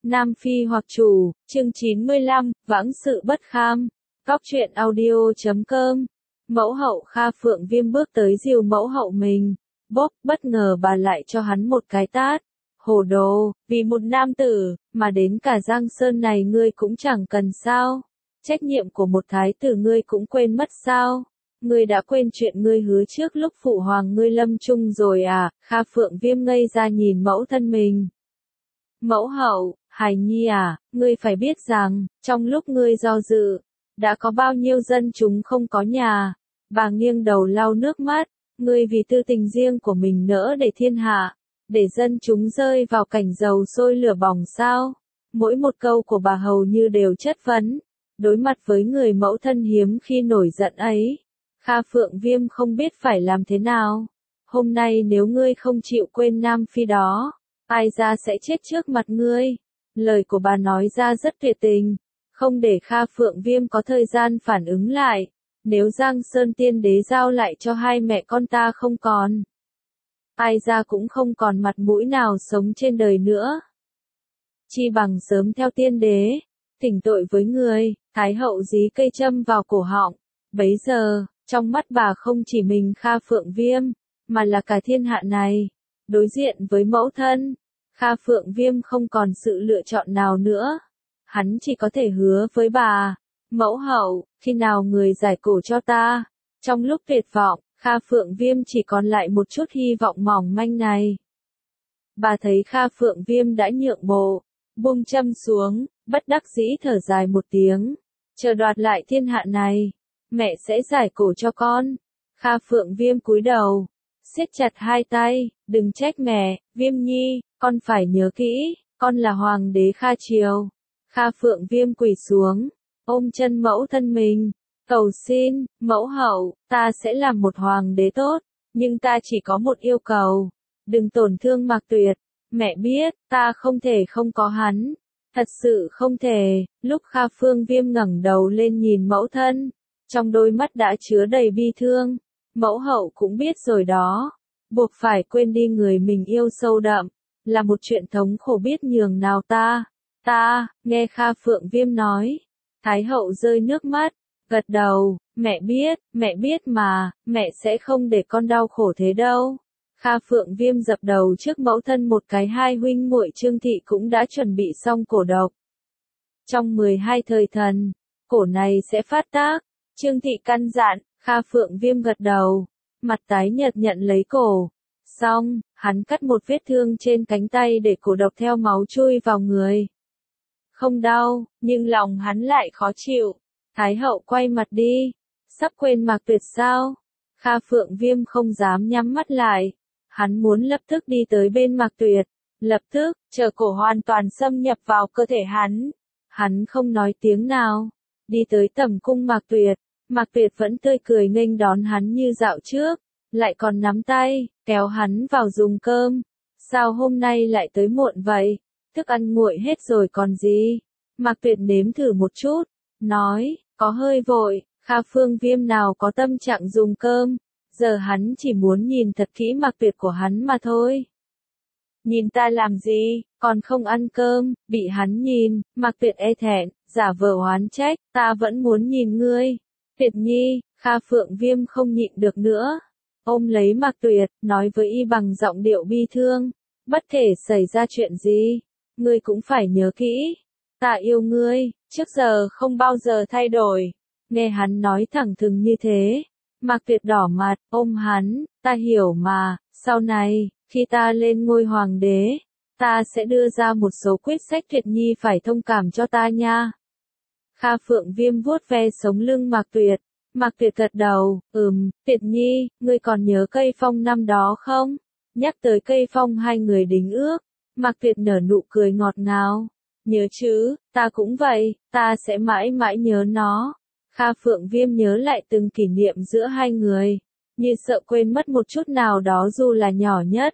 Nam Phi hoặc chủ, chương 95, vãng sự bất kham. Góc truyện audio.com. Mẫu hậu Kha Phượng Viêm bước tới dìu mẫu hậu mình. Bốp, bất ngờ bà lại cho hắn một cái tát. Hồ đồ, vì một nam tử, mà đến cả Giang Sơn này ngươi cũng chẳng cần sao. Trách nhiệm của một thái tử ngươi cũng quên mất sao. Ngươi đã quên chuyện ngươi hứa trước lúc phụ hoàng ngươi lâm chung rồi à? Kha Phượng Viêm ngây ra nhìn mẫu thân mình. Mẫu hậu, hài nhi à, ngươi phải biết rằng, trong lúc ngươi do dự, đã có bao nhiêu dân chúng không có nhà. Bà nghiêng đầu lau nước mắt, ngươi vì tư tình riêng của mình nỡ để thiên hạ, để dân chúng rơi vào cảnh dầu sôi lửa bỏng sao. Mỗi một câu của bà hầu như đều chất vấn. Đối mặt với người mẫu thân hiếm khi nổi giận ấy, Kha Phượng Viêm không biết phải làm thế nào. Hôm nay nếu ngươi không chịu quên Nam Phi đó, ai ra sẽ chết trước mặt ngươi. Lời của bà nói ra rất tuyệt tình, không để Kha Phượng Viêm có thời gian phản ứng lại. Nếu Giang Sơn Tiên Đế giao lại cho hai mẹ con ta không còn, ai ra cũng không còn mặt mũi nào sống trên đời nữa. Chi bằng sớm theo Tiên Đế, thỉnh tội với người. Thái hậu dí cây châm vào cổ họng. Bấy giờ, trong mắt bà không chỉ mình Kha Phượng Viêm, mà là cả thiên hạ này. Đối diện với mẫu thân, Kha Phượng Viêm không còn sự lựa chọn nào nữa. Hắn chỉ có thể hứa với bà, mẫu hậu, khi nào người giải cổ cho ta. Trong lúc tuyệt vọng, Kha Phượng Viêm chỉ còn lại một chút hy vọng mỏng manh này. Bà thấy Kha Phượng Viêm đã nhượng bộ, buông châm xuống, bất đắc dĩ thở dài một tiếng. Chờ đoạt lại thiên hạ này, mẹ sẽ giải cổ cho con. Kha Phượng Viêm cúi đầu, siết chặt hai tay, đừng trách mẹ, Viêm nhi, con phải nhớ kỹ, con là hoàng đế Kha Triều. Kha Phượng Viêm quỳ xuống, ôm chân mẫu thân mình, cầu xin, mẫu hậu, ta sẽ làm một hoàng đế tốt, nhưng ta chỉ có một yêu cầu, đừng tổn thương Mạc Tuyệt. Mẹ biết, ta không thể không có hắn. Thật sự không thể. Lúc Kha Phượng Viêm ngẩng đầu lên nhìn mẫu thân, trong đôi mắt đã chứa đầy bi thương. Mẫu hậu cũng biết rồi đó, buộc phải quên đi người mình yêu sâu đậm, là một chuyện thống khổ biết nhường nào ta. Nghe Kha Phượng Viêm nói, Thái hậu rơi nước mắt, gật đầu, mẹ biết mà, mẹ sẽ không để con đau khổ thế đâu. Kha Phượng Viêm dập đầu trước mẫu thân một cái. Hai huynh muội Trương Thị cũng đã chuẩn bị xong cổ độc. Trong 12 thời thần, cổ này sẽ phát tác. Trương Thị căn dặn. Kha Phượng Viêm gật đầu, mặt tái nhợt nhận lấy cổ. Xong, hắn cắt một vết thương trên cánh tay để cổ độc theo máu chui vào người. Không đau, nhưng lòng hắn lại khó chịu. Thái hậu quay mặt đi. Sắp quên Mạc Tuyệt sao? Kha Phượng Viêm không dám nhắm mắt lại. Hắn muốn lập tức đi tới bên Mạc Tuyệt, lập tức, chờ cổ hoàn toàn xâm nhập vào cơ thể hắn. Hắn không nói tiếng nào, đi tới tầm cung Mạc Tuyệt. Mạc Tuyệt vẫn tươi cười nghênh đón hắn như dạo trước, lại còn nắm tay, kéo hắn vào dùng cơm. Sao hôm nay lại tới muộn vậy? Thức ăn nguội hết rồi còn gì? Mạc Tuyệt nếm thử một chút, nói, có hơi vội. Kha Phượng Viêm nào có tâm trạng dùng cơm. Giờ hắn chỉ muốn nhìn thật kỹ Mạc Tuyệt của hắn mà thôi. Nhìn ta làm gì, còn không ăn cơm. Bị hắn nhìn, Mạc Tuyệt e thẹn, giả vờ oán trách, ta vẫn muốn nhìn ngươi. Tuyệt nhi, Kha Phượng Viêm không nhịn được nữa. Ôm lấy Mạc Tuyệt, nói với y bằng giọng điệu bi thương. Bất kể xảy ra chuyện gì, ngươi cũng phải nhớ kỹ. Ta yêu ngươi, trước giờ không bao giờ thay đổi. Nghe hắn nói thẳng thừng như thế, Mạc Tuyệt đỏ mặt, ôm hắn, ta hiểu mà, sau này, khi ta lên ngôi hoàng đế, ta sẽ đưa ra một số quyết sách Tuyệt nhi phải thông cảm cho ta nha. Kha Phượng Viêm vuốt ve sống lưng Mạc Tuyệt. Mạc Tuyệt gật đầu, Tuyệt nhi, ngươi còn nhớ cây phong năm đó không? Nhắc tới cây phong hai người đính ước, Mạc Tuyệt nở nụ cười ngọt ngào. Nhớ chứ, ta cũng vậy, ta sẽ mãi mãi nhớ nó. Kha Phượng Viêm nhớ lại từng kỷ niệm giữa hai người, như sợ quên mất một chút nào đó dù là nhỏ nhất.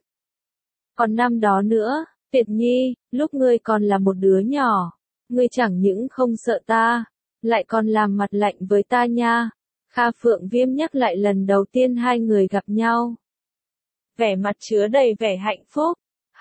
Còn năm đó nữa, Tuyệt nhi, lúc ngươi còn là một đứa nhỏ, ngươi chẳng những không sợ ta, lại còn làm mặt lạnh với ta nha. Kha Phượng Viêm nhắc lại lần đầu tiên hai người gặp nhau. Vẻ mặt chứa đầy vẻ hạnh phúc.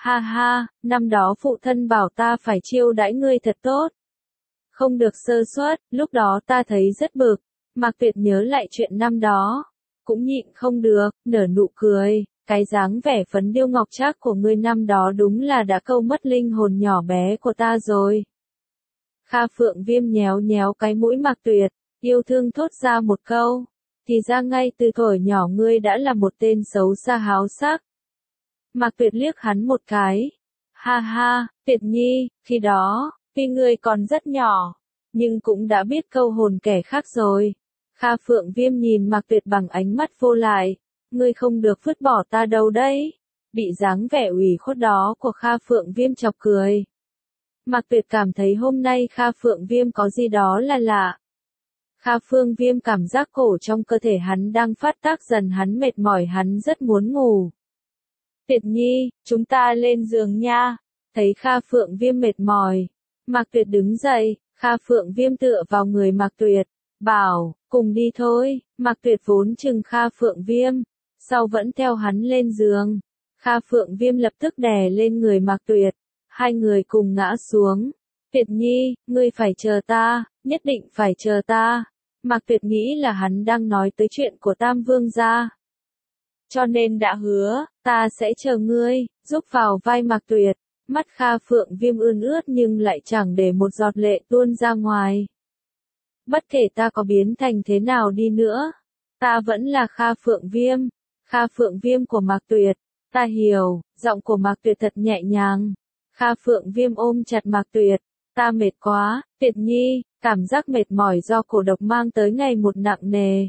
Ha ha, năm đó phụ thân bảo ta phải chiêu đãi ngươi thật tốt. Không được sơ suất, lúc đó ta thấy rất bực. Mạc Tuyệt nhớ lại chuyện năm đó. Cũng nhịn không được, nở nụ cười. Cái dáng vẻ phấn điêu ngọc trác của ngươi năm đó đúng là đã câu mất linh hồn nhỏ bé của ta rồi. Kha Phượng Viêm nhéo nhéo cái mũi Mạc Tuyệt, yêu thương thốt ra một câu. Thì ra ngay từ thuở nhỏ ngươi đã là một tên xấu xa háo sắc. Mạc Tuyệt liếc hắn một cái. Ha ha, Tuyệt Nhi, khi đó, tuy ngươi còn rất nhỏ, nhưng cũng đã biết câu hồn kẻ khác rồi. Kha Phượng Viêm nhìn Mạc Tuyệt bằng ánh mắt vô lại. Ngươi không được vứt bỏ ta đâu đấy. Bị dáng vẻ ủy khuất đó của Kha Phượng Viêm chọc cười. Mạc Tuyệt cảm thấy hôm nay Kha Phượng Viêm có gì đó là lạ. Kha Phượng Viêm cảm giác cổ trong cơ thể hắn đang phát tác dần, hắn mệt mỏi, hắn rất muốn ngủ. Tuyệt Nhi, chúng ta lên giường nha. Thấy Kha Phượng Viêm mệt mỏi, Mạc Tuyệt đứng dậy. Kha Phượng Viêm tựa vào người Mạc Tuyệt, bảo, cùng đi thôi. Mạc Tuyệt vốn chừng Kha Phượng Viêm, sau vẫn theo hắn lên giường. Kha Phượng Viêm lập tức đè lên người Mạc Tuyệt, hai người cùng ngã xuống. Tuyệt Nhi, ngươi phải chờ ta, nhất định phải chờ ta. Mạc Tuyệt nghĩ là hắn đang nói tới chuyện của Tam Vương gia. Cho nên đã hứa, ta sẽ chờ ngươi, giúp vào vai Mạc Tuyệt. Mắt Kha Phượng Viêm ươn ướt nhưng lại chẳng để một giọt lệ tuôn ra ngoài. Bất kể ta có biến thành thế nào đi nữa, ta vẫn là Kha Phượng Viêm. Kha Phượng Viêm của Mạc Tuyệt, ta hiểu, giọng của Mạc Tuyệt thật nhẹ nhàng. Kha Phượng Viêm ôm chặt Mạc Tuyệt, ta mệt quá, Tuyệt Nhi, cảm giác mệt mỏi do cổ độc mang tới ngày một nặng nề.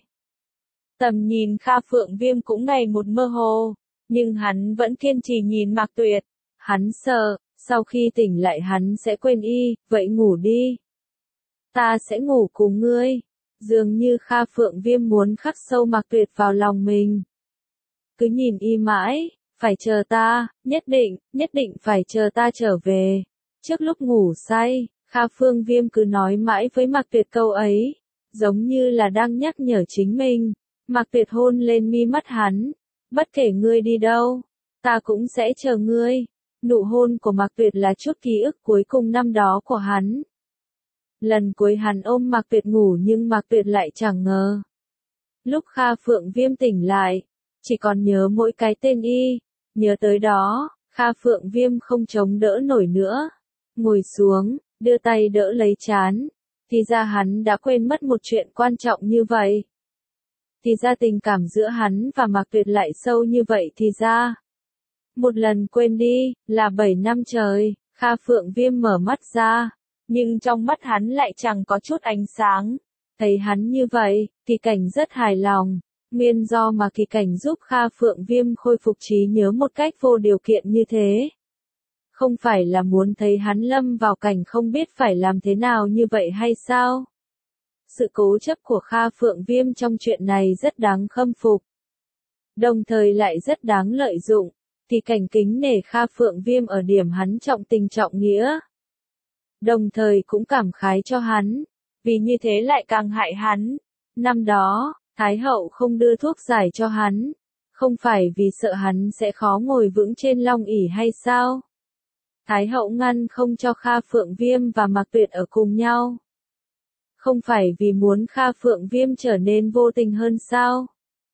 Tầm nhìn Kha Phượng Viêm cũng ngày một mơ hồ, nhưng hắn vẫn kiên trì nhìn Mạc Tuyệt. Hắn sợ, sau khi tỉnh lại hắn sẽ quên y, vậy ngủ đi. Ta sẽ ngủ cùng ngươi. Dường như Kha Phượng Viêm muốn khắc sâu Mạc Tuyệt vào lòng mình. Cứ nhìn y mãi, phải chờ ta, nhất định phải chờ ta trở về. Trước lúc ngủ say, Kha Phượng Viêm cứ nói mãi với Mạc Tuyệt câu ấy, giống như là đang nhắc nhở chính mình. Mạc Tuyệt hôn lên mi mắt hắn, bất kể ngươi đi đâu, ta cũng sẽ chờ ngươi. Nụ hôn của Mạc Tuyệt là chút ký ức cuối cùng năm đó của hắn. Lần cuối hắn ôm Mạc Tuyệt ngủ nhưng Mạc Tuyệt lại chẳng ngờ. Lúc Kha Phượng Viêm tỉnh lại, chỉ còn nhớ mỗi cái tên y, nhớ tới đó, Kha Phượng Viêm không chống đỡ nổi nữa. Ngồi xuống, đưa tay đỡ lấy trán, thì ra hắn đã quên mất một chuyện quan trọng như vậy. Thì ra tình cảm giữa hắn và Mạc Tuyệt lại sâu như vậy thì ra. Một lần quên đi, là 7 năm trời. Kha Phượng Viêm mở mắt ra, nhưng trong mắt hắn lại chẳng có chút ánh sáng. Thấy hắn như vậy, Kỳ Cảnh rất hài lòng. Nguyên do mà Kỳ Cảnh giúp Kha Phượng Viêm khôi phục trí nhớ một cách vô điều kiện như thế. Không phải là muốn thấy hắn lâm vào cảnh không biết phải làm thế nào như vậy hay sao? Sự cố chấp của Kha Phượng Viêm trong chuyện này rất đáng khâm phục. Đồng thời lại rất đáng lợi dụng. Kỳ Cảnh kính nể Kha Phượng Viêm ở điểm hắn trọng tình trọng nghĩa. Đồng thời cũng cảm khái cho hắn, vì như thế lại càng hại hắn. Năm đó, Thái Hậu không đưa thuốc giải cho hắn, không phải vì sợ hắn sẽ khó ngồi vững trên long ỷ hay sao? Thái Hậu ngăn không cho Kha Phượng Viêm và Mạc Tuyệt ở cùng nhau. Không phải vì muốn Kha Phượng Viêm trở nên vô tình hơn sao?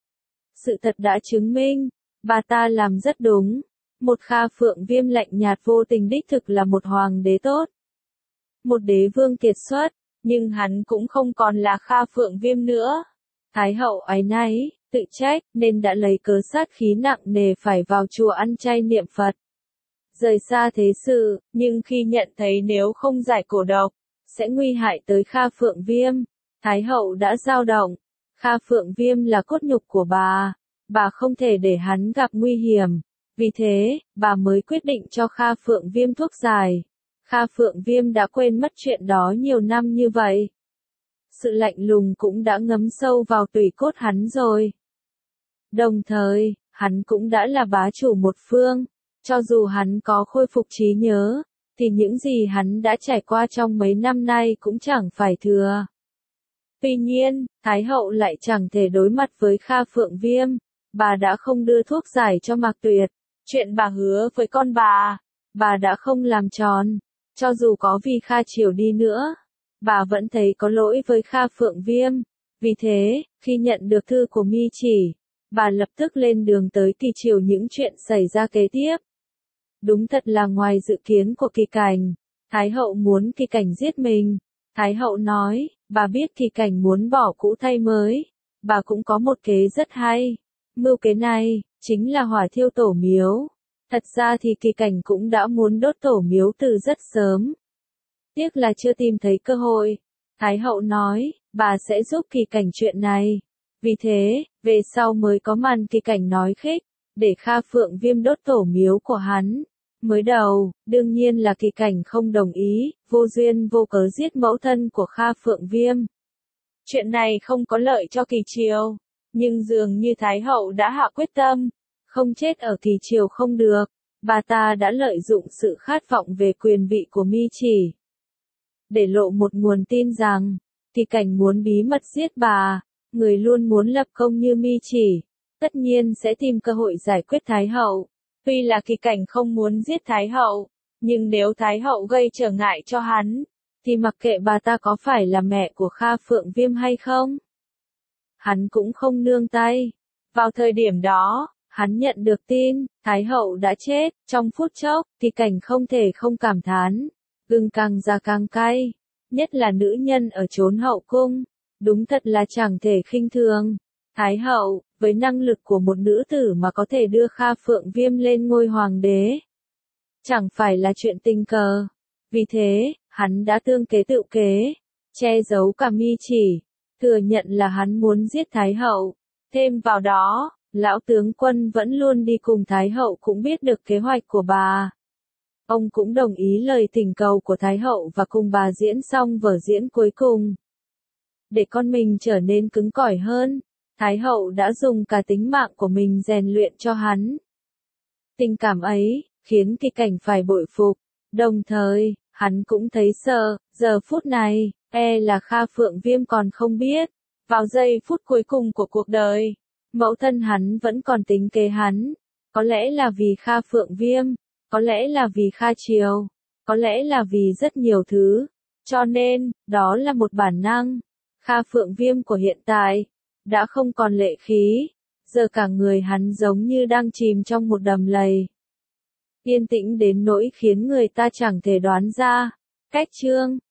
Sự thật đã chứng minh, bà ta làm rất đúng. Một Kha Phượng Viêm lạnh nhạt vô tình đích thực là một hoàng đế tốt. Một đế vương kiệt xuất, nhưng hắn cũng không còn là Kha Phượng Viêm nữa. Thái Hậu áy náy, tự trách, nên đã lấy cớ sát khí nặng nề phải vào chùa ăn chay niệm Phật. Rời xa thế sự, nhưng khi nhận thấy nếu không giải cổ độc, sẽ nguy hại tới Kha Phượng Viêm, Thái Hậu đã dao động. Kha Phượng Viêm là cốt nhục của bà không thể để hắn gặp nguy hiểm. Vì thế, bà mới quyết định cho Kha Phượng Viêm thuốc giải. Kha Phượng Viêm đã quên mất chuyện đó nhiều năm như vậy. Sự lạnh lùng cũng đã ngấm sâu vào tủy cốt hắn rồi. Đồng thời, hắn cũng đã là bá chủ một phương. Cho dù hắn có khôi phục trí nhớ, thì những gì hắn đã trải qua trong mấy năm nay cũng chẳng phải thừa. Tuy nhiên, Thái Hậu lại chẳng thể đối mặt với Kha Phượng Viêm. Bà đã không đưa thuốc giải cho Mạc Tuyệt, Chuyện bà hứa với con bà đã không làm tròn. Cho dù có vì Kha Triều đi nữa, bà vẫn thấy có lỗi với Kha Phượng Viêm. Vì thế, khi nhận được thư của Mi Chỉ, bà lập tức lên đường tới Kỳ Triều. Những chuyện xảy ra kế tiếp đúng thật là ngoài dự kiến của Kỳ Cảnh. Thái hậu muốn Kỳ Cảnh giết mình. Thái hậu nói, bà biết Kỳ Cảnh muốn bỏ cũ thay mới. Bà cũng có một kế rất hay. Mưu kế này, chính là hỏa thiêu tổ miếu. Thật ra thì Kỳ Cảnh cũng đã muốn đốt tổ miếu từ rất sớm. Tiếc là chưa tìm thấy cơ hội. Thái hậu nói, bà sẽ giúp Kỳ Cảnh chuyện này. Vì thế, về sau mới có màn Kỳ Cảnh nói khích, để Kha Phượng Viêm đốt tổ miếu của hắn. Mới đầu, đương nhiên là Kỳ Cảnh không đồng ý, vô duyên vô cớ giết mẫu thân của Kha Phượng Viêm. Chuyện này không có lợi cho Kỳ Triều, nhưng dường như Thái hậu đã hạ quyết tâm, không chết ở Kỳ Triều không được. Bà ta đã lợi dụng sự khát vọng về quyền vị của Mi Chỉ, để lộ một nguồn tin rằng, Kỳ Cảnh muốn bí mật giết bà. Người luôn muốn lập công như Mi Chỉ, tất nhiên sẽ tìm cơ hội giải quyết Thái hậu. Tuy là Kỳ Cảnh không muốn giết Thái hậu, nhưng nếu Thái hậu gây trở ngại cho hắn, thì mặc kệ bà ta có phải là mẹ của Kha Phượng Viêm hay không, hắn cũng không nương tay. Vào thời điểm đó, hắn nhận được tin, Thái hậu đã chết. Trong phút chốc, Kỳ Cảnh không thể không cảm thán, gừng càng già càng cay, nhất là nữ nhân ở chốn hậu cung. Đúng thật là chẳng thể khinh thường. Thái hậu, với năng lực của một nữ tử mà có thể đưa Kha Phượng Viêm lên ngôi hoàng đế, chẳng phải là chuyện tình cờ. Vì thế, hắn đã tương kế tự kế, che giấu cả Mi Chỉ, thừa nhận là hắn muốn giết Thái hậu. Thêm vào đó, lão tướng quân vẫn luôn đi cùng Thái hậu cũng biết được kế hoạch của bà. Ông cũng đồng ý lời thỉnh cầu của Thái hậu và cùng bà diễn xong vở diễn cuối cùng. Để con mình trở nên cứng cỏi hơn, Thái hậu đã dùng cả tính mạng của mình rèn luyện cho hắn. Tình cảm ấy, khiến Kỳ Cảnh phải bội phục. Đồng thời, hắn cũng thấy sợ, giờ phút này, là Kha Phượng Viêm còn không biết. Vào giây phút cuối cùng của cuộc đời, mẫu thân hắn vẫn còn tính kế hắn. Có lẽ là vì Kha Phượng Viêm, có lẽ là vì Kha Triều, có lẽ là vì rất nhiều thứ. Cho nên, đó là một bản năng. Kha Phượng Viêm của hiện tại đã không còn lệ khí, giờ cả người hắn giống như đang chìm trong một đầm lầy, yên tĩnh đến nỗi khiến người ta chẳng thể đoán ra. Cách chương